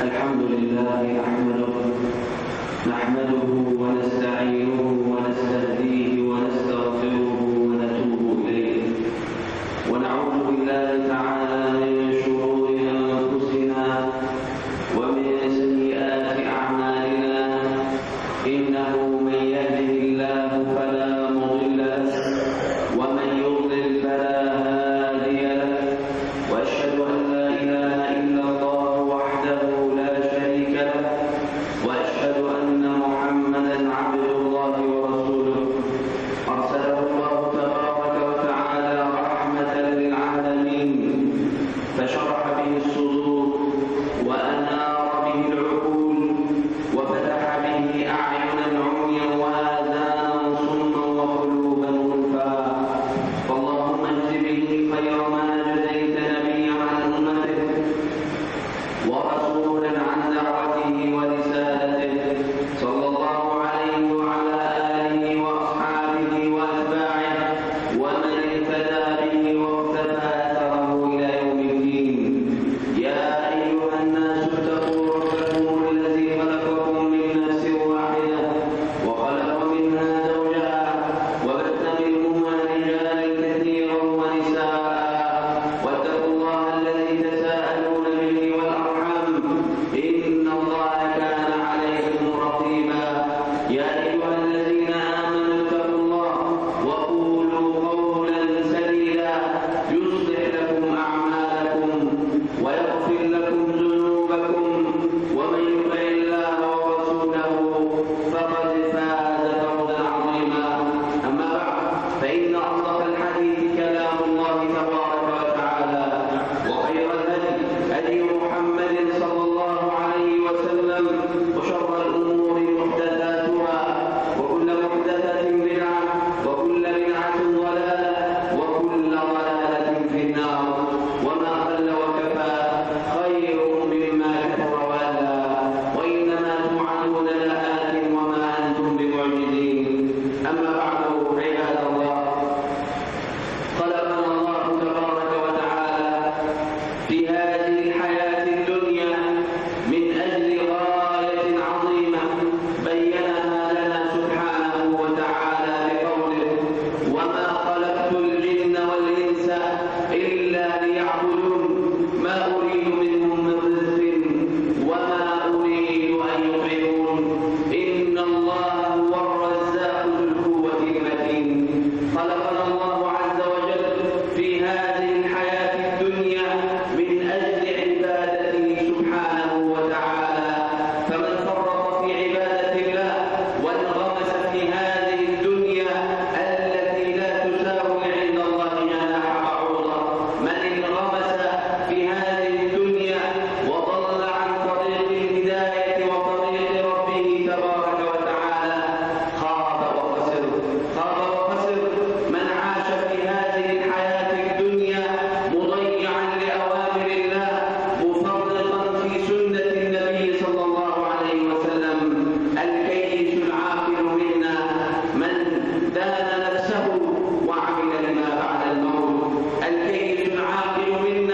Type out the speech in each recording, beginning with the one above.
الحمد لله نحمده ونستعينه ونستهديه ونستغفره ونتوب إليه، ونعوذ بالله تعالى من شرور أنفسنا ومن سيئات أعمالنا. إنه من يهده الله فلا مضل له ومن يضلل فلا هادي له، وأشهد أن لا إله إلا الله وحده لا شريك له، وأشهد أن محمدا عبد الله ورسوله أرسله الله تبارك وتعالى رحمة للعالمين، فشرح به الصدور وأنار به العقول وفتح به أعينا عميا وآذانا صما وقلوبا غلفا. فاللهم اجز به خير ما جزيت نبيا عن أمته ورسولا عن دعوته ورسالته، صلى الله عليه وعلى آله وأصحابه وأتباعه ومن اهتدى به واقتفى أثره إلى يوم الدين. يا أيها الناس اتقوا ربكم الذي خلقكم من نفس واحدة وخلق منها زوجها وبث منهما رجالا كثيرا ونساء، واتقوا الله الذي تساءلون به والأرحام إن الله كان عليكم رقيبا. يا أيها الذين آمنوا اتقوا الله وقولوا قولا سديدا يصلح لكم أعمالكم ويغفر لكم ذنوبكم، ومن يطع الله ورسوله فقد فاز فوزا عظيما. أما بعد، فإن أصدق الحديث كلام الله تبارك وتعالى، وخير الهدي هدي محمد صلى الله عليه وسلم، وشر الأمور محدثاتها، وكل محدثة بدعة، وكل بدعة ضلالة، وكل ضلالة في النار. وما قل وكفى خير مما كثر وألى، وإنما توعدون لآت وما أنتم بمعجزين. أما بعد، عباد الله، خلقنا الله تبارك وتعالى في هذه الحياة الدنيا من أجل غاية عظيمة بينها لنا سبحانه وتعالى بقوله: وما خلقت الجن والإنس إلا ليعبدون ما أريد منهم من رزق وما أريد أن يطعمون إن الله هو الرزاق ذو القوة المتين. خلقنا الله عز وجل في هذه الحياة الدنيا من أجل عبادته سبحانه وتعالى، فمن فرط في عبادة الله وانغمس في هذه الدنيا التي لا تساوي عند الله جناح بعوضة، من انغمس في هذه الدنيا وضل عن طريق الهداية وطريق ربه تبارك وتعالى خاب وخسر. من عاش في هذه الحياة الدنيا مضيعا لأوامر الله، مفرطا في سنة النبي صلى الله عليه وسلم. الكيس العاقل منا من دان نفسه وعمل لما بعد الموت. الكيس العاقل منا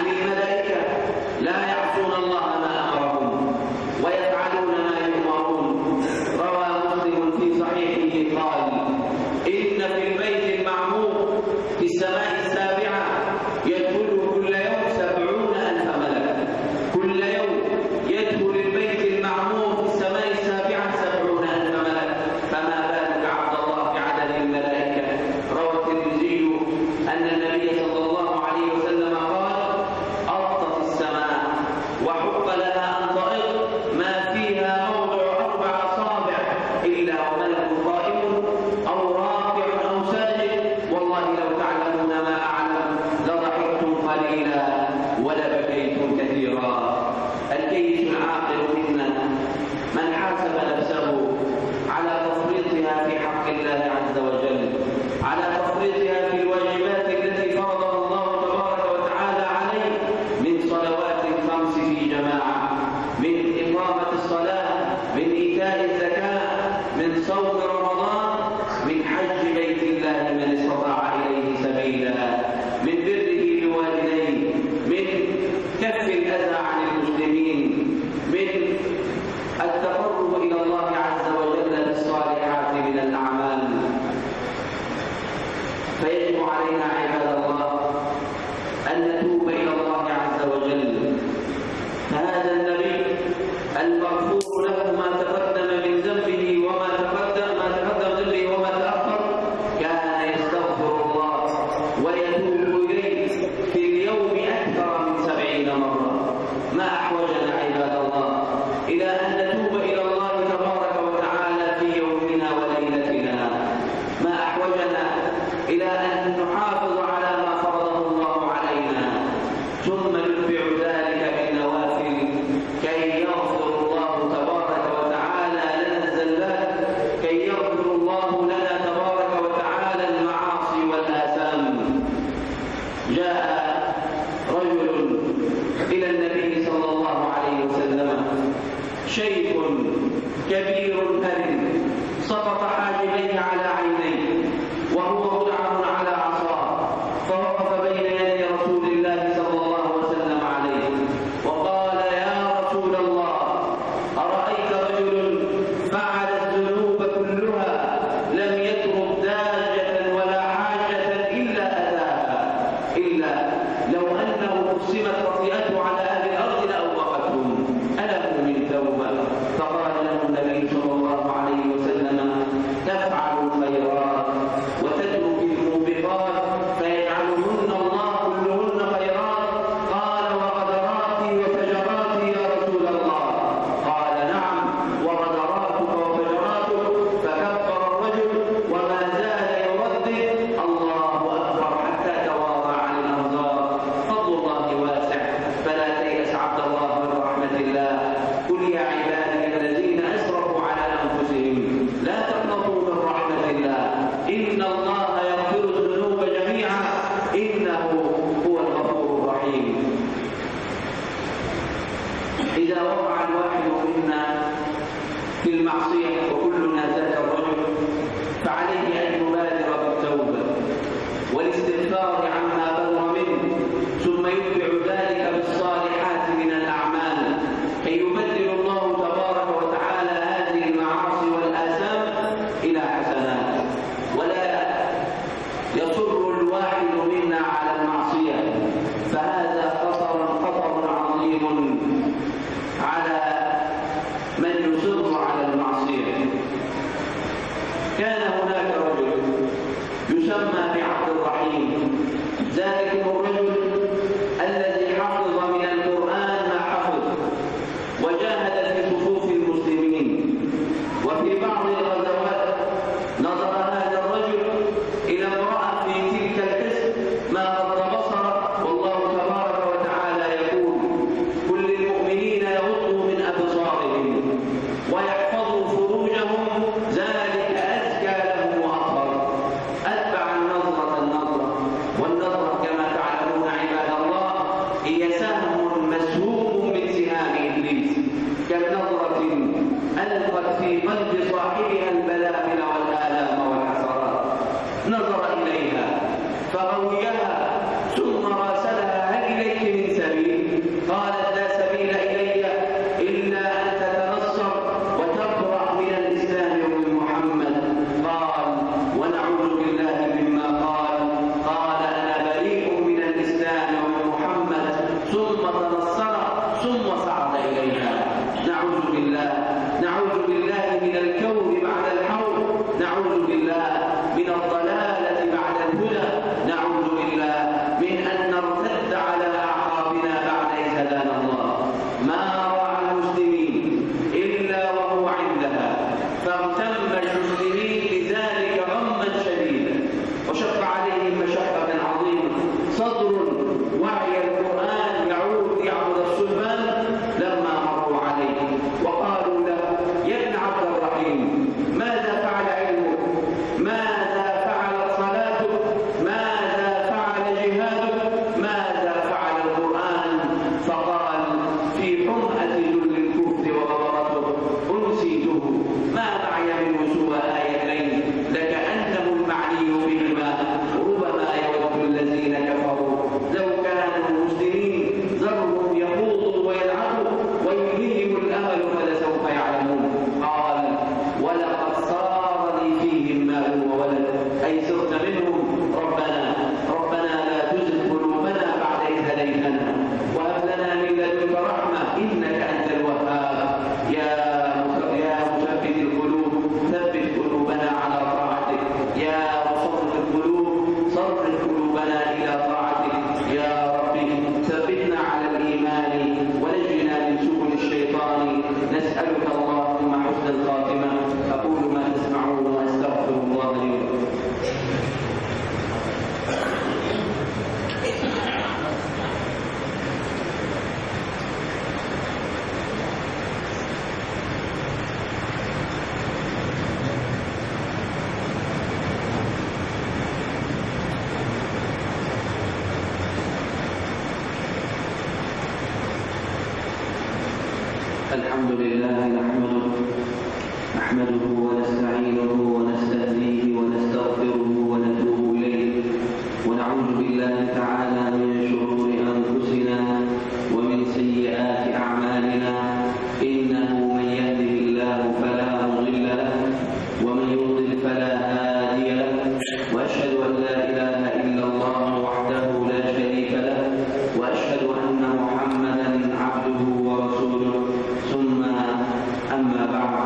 الملائكة لا يعصون الله ما أمرهم ويفعلون ما يؤمرون. روى مسلم في صحيحه قال: إن في البيت المعمور في السماء السابعة يدخله كل يوم 70,000 ملك. كل يوم يدخل البيت المعمور في السماء السابعة 70,000 ملك، فما بالك عبد الله بعدد الملائكة. روى الترمذي أن النبي صلى الله عليه وسلم قال: أطت السماء وحق لها أن تئط ما فيها موضع 4 أصابع إلا وملك قائم أو راكع أو ساجد. والله لو تعلمون ما أعلم لضحكتم قليلا ولبكيتم كثيرا. الكيس العاقل منا من حاسب نفسه على تفريطها في حق الله عز وجل، على تفريطها في الواجبات التي فرضها الله تبارك وتعالى عليه من صلوات الخمس في جماعة، من إقامة الصلاة، من إيتاء الزكاة، من صوم رمضان، من حج بيت الله من استطاع إليه سبيلا، من بره بوالديه، من كف الأذى عن المسلمين، من التقرب إلى الله عز وجل بالصالحات من الأعمال. فيجب علينا عباد الله أن نتوب إلى الله عز وجل. فهذا النبي المغفور له ما تقدم من ذنبه وما تقدم ذنبه وما تأخر كان يستغفر الله ويتوب إليه في اليوم أكثر من 70 مرة. ما أحوجنا عباد الله إلى أن نتوب إلى الله تبارك وتعالى في يومنا وليلتنا. ما أحوجنا إلى أن نحافظ على ما فرضه الله علينا، ثم نتبع ذلك بالنوافل كي يغفر الله تبارك وتعالى لنا الزلات، كي يغفر الله لنا تبارك وتعالى المعاصي والآثام. جاء رجل إلى النبي صلى الله عليه وسلم، شيخ كبير هرم سقط حاجبيه على عينيه وهو مدعم على عصاه، فوقف بين يدي رسول الله صلى الله وسلم عليه وقال: يا رسول الله، أرأيت رجل فعل الذنوب كلها لم يترك داجة ولا حاجة إلا أتاها، إلا لو أنه قسمت خطيئته على أهل الأرض لأوقفتهم، أله من توبة؟ فقال له النبي صلى الله عليه وسلم: تفعل الخيرات وتترك الموبقات فيجعلهن الله كلهن خيرات. قال: وغدراتي وفجراتي يا رسول الله؟ قال: نعم، وغدراتك وفجراتك. فكبر الرجل وما زال يردد: الله أكبر، حتى توارى عن الأنظار. فضل الله واسع، فلا تيأس عبد الله من رحمة الله. قل يا عبادي الذين أسرفوا على أنفسهم لا تقنطوا من رحمة الله، إن الله يغفر الذنوب جميعا إنه هو الغفور الرحيم. إذا وقع الواحد منا في المعصية وكلنا ذاك الرجل، فعليه أن يبادر بالتوبة والاستغفار عما بلغ منه، ثم يتبع ذلك بالصالحات من الأعمال كي يبدل الله تبارك وتعالى هذه المعاصي والآثام إلى حسنات. ولا يصر الواحد منا على المعصية، فهذا خطر عظيم على من يصر على المعصية. كان هناك رجل يسمى بعبد الرحيم، ذلك الرجل الذي حفظ من القرآن ما حفظ وجاهد في صفوف المسلمين. وفي بعض الغزوات نظر هذا الرجل إلى امرأة في تلك الحسن ما غض بصره، والله تبارك وتعالى يقول: كل المؤمنين يغضوا من أبصارهم ويحفظوا فروجهم ذلك أزكى لهم وأطهر. أتبع النظرة، والنظرة كما تعلمون عباد الله هي سهم مسهوم من سهام إبليس، كالنظرة ألقت في قلب صاحبها البلابل والآلام نعوذ بالله من الضلالة بعد الهدى، نعوذ بالله من أن نرتد على أعقابنا بعد إذ هدانا الله. ما راعى المسلمين إلا وهو عندها، فاغتم المسلمين لذلك غما شديدا وشق عليهم مشقة عظيمة. صدر وعي القرآن يعبد الصلبان لما مروا عليه وقالوا له: يا ابن عبد الرحيم، ماذا فعل علمك؟ ماذا فعلت صلاتك؟ ماذا فعل جهادك؟ ماذا فعل القرآن؟ فقال: في حمأة ذل الكفر وغبرته أنسيته، ما معي منه سوى آيتين لكأنه المعني بهما، ربما يود الذين كفروا لو كانوا مسلمين ذرهم يخوضوا ويلعبوا ويلههم الأمل فلسوف يعلمون. قال: ولقد صار لي فيهم مال وولد، أي صرت منهم. ربنا لا تزغ قلوبنا بعد إذ هديتنا وهب لنا من لدنك رحمة إنك أنت الوهاب. يا مثبت القلوب ثبت قلوبنا على طاعتك، يا مصرف القلوب صرف قلوبنا إلى طاعتك. يا ربي ثبتنا على الإيمان ونجنا من سبل الشيطان. نسألك اللهم حسن الخاتمة. أقول ما تسمعون وأستغفر الله لي ولكم. الحمد لله نحمده ونستعينه ونستهديه ونستغفره ونتوب إليه، ونعوذ بالله تعالى من شرور أنفسنا ومن سيئات أعمالنا. إنه من يهده الله فلا مضل له ومن يضلل فلا هادي له، وأشهد أن لا إله إلا الله وحده لا شريك له، وأشهد أن محمدا عبده ورسوله. ثم أما بعد،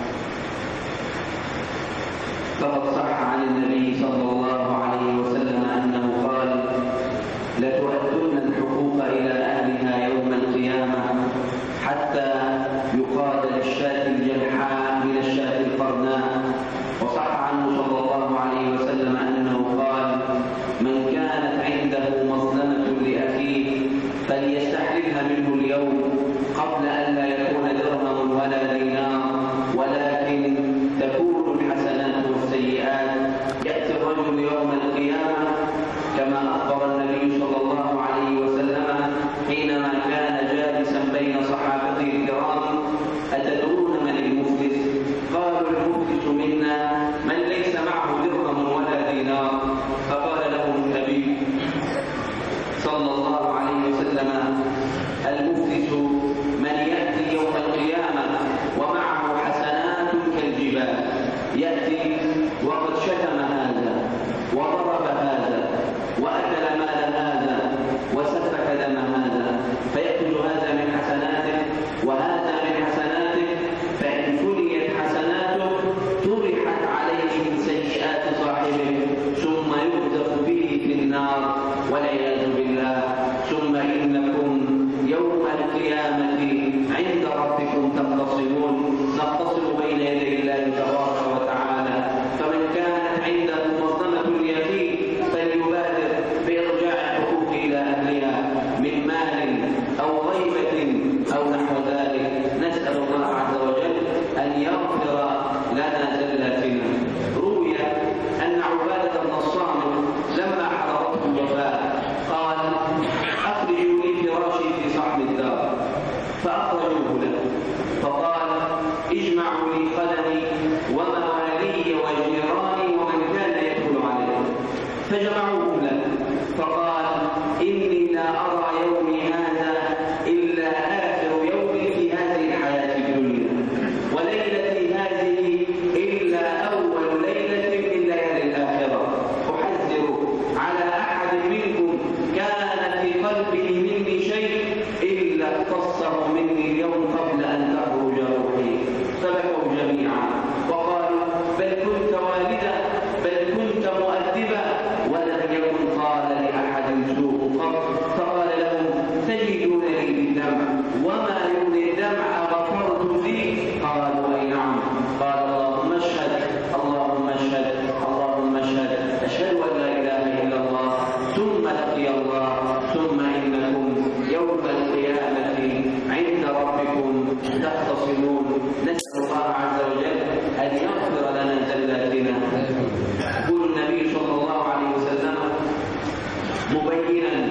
فقد صح عن النبي صلى الله عليه وسلم أنه قال: لتؤدن الحقوق إلى أهلها يوم القيامة حتى يقاد للشاة الجلحاء من الشاة القرناء. وصح عنه صلى الله عليه وسلم أنه قال: من كانت عنده مظلمة لأخيه فليستحللها منه اليوم قبل أن لا يكون درهم ولا دينار، ولكن تكون الحسنات والسيئات. يأتي الرجل يوم القيامة كما أخبر النبي صلى الله عليه وسلم حينما كان جالسا بين صحابته الكرام: أتدرون من المفلس؟ قالوا: المفلس منا من ليس معه درهم ولا دينار. فقال لهم النبي صلى الله عليه وسلم: المفلس من يأتي يوم القيامة ومعه حسنات كالجبال، يأتي وقد شتم هذا وضرب هذا وأكل مال هذا وسفك دم هذا، فيأخذ هذا من حسناته وهذا من حسناته، فإن فنيت حسناته طرحت عليه من سيئات صاحبه ثم يقذف به في النار والعياذ بالله. ثم إنكم يوم القيامة عند ربكم تختصمون، نختصم بين يدي الله تبارك وتعالى. فمن كانت عنده مظلمة لأخيه فليبادر بإرجاع الحقوق إلى أهلها من مال أو غيبة أو نحو ذلك. نسأل الله عز وجل أن يغفر لنا زلاتنا. روي أن عبادة بن الصامت لما حضرته يقول النبي صلى الله عليه وسلم مبينا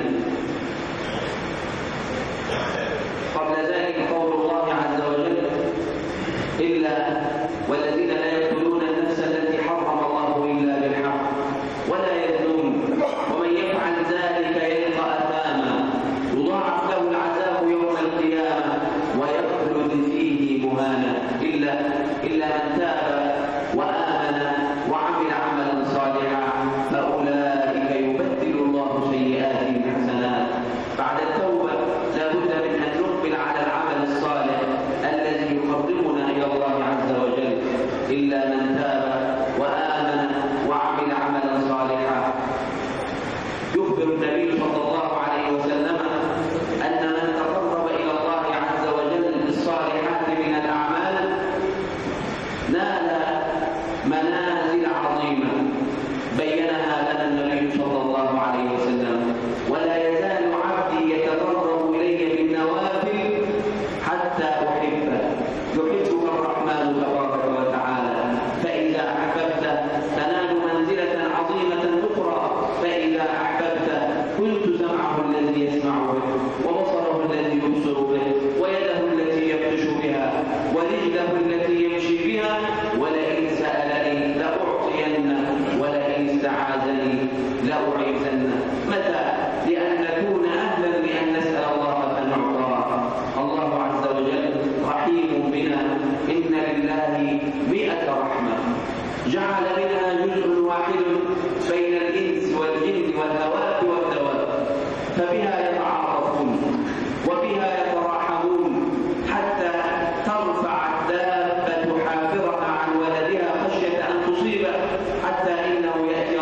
قبل ذلك قول الله عز وجل إلا والذين لا يقتلون النفس التي حرم الله إلا بالحق ولا يزنون ومن يفعل ذلك يلقى أثاما يضاعف له العذاب يوم القيامة ويخلد فيه مهانا إلا من تاب وآمن وعمل عملا صالحا فأولئك يبدل الله سيئاتهم حسنات. بعد التوبة لا بد من أن نقبل على العمل الصالح الذي يقربنا إلى الله عز وجل. إلا من تاب وآمن وعمل عملا صالحا. يخبر النبي صلى الله عليه وسلم أن من تقرب إلى الله عز وجل بالصالحات من الأعمال نال منازل عظيمة بينها لنا النبي صلى الله عليه وسلم. ولا يزال عبدي يتقرب إلي بالنوافل حتى أحبه يحبك الرحمن تبارك وتعالى. فإذا أحببته تنال منزلة عظيمة أخرى. فإذا أحببته كنت سمعه الذي يسمع به وبصره الذي يبصر به ويده التي يبطش بها ورجله التي يمشي بها. ولئن سألني لأعطينه ولئن استعاذني لأعيذنه. متى؟ لأن نكون أهلا لأن نسأل الله فنعطى. الله عز وجل رحيم بنا. إن لله 100 رحمة جعل منها جزء واحد بين الإنس والجن والهواء والدواب فبها يتعاطفون وبها يتراحمون حتى ترفع الدابة حافرها عن ولدها خشية أن تصيبه حتى إنه يأتي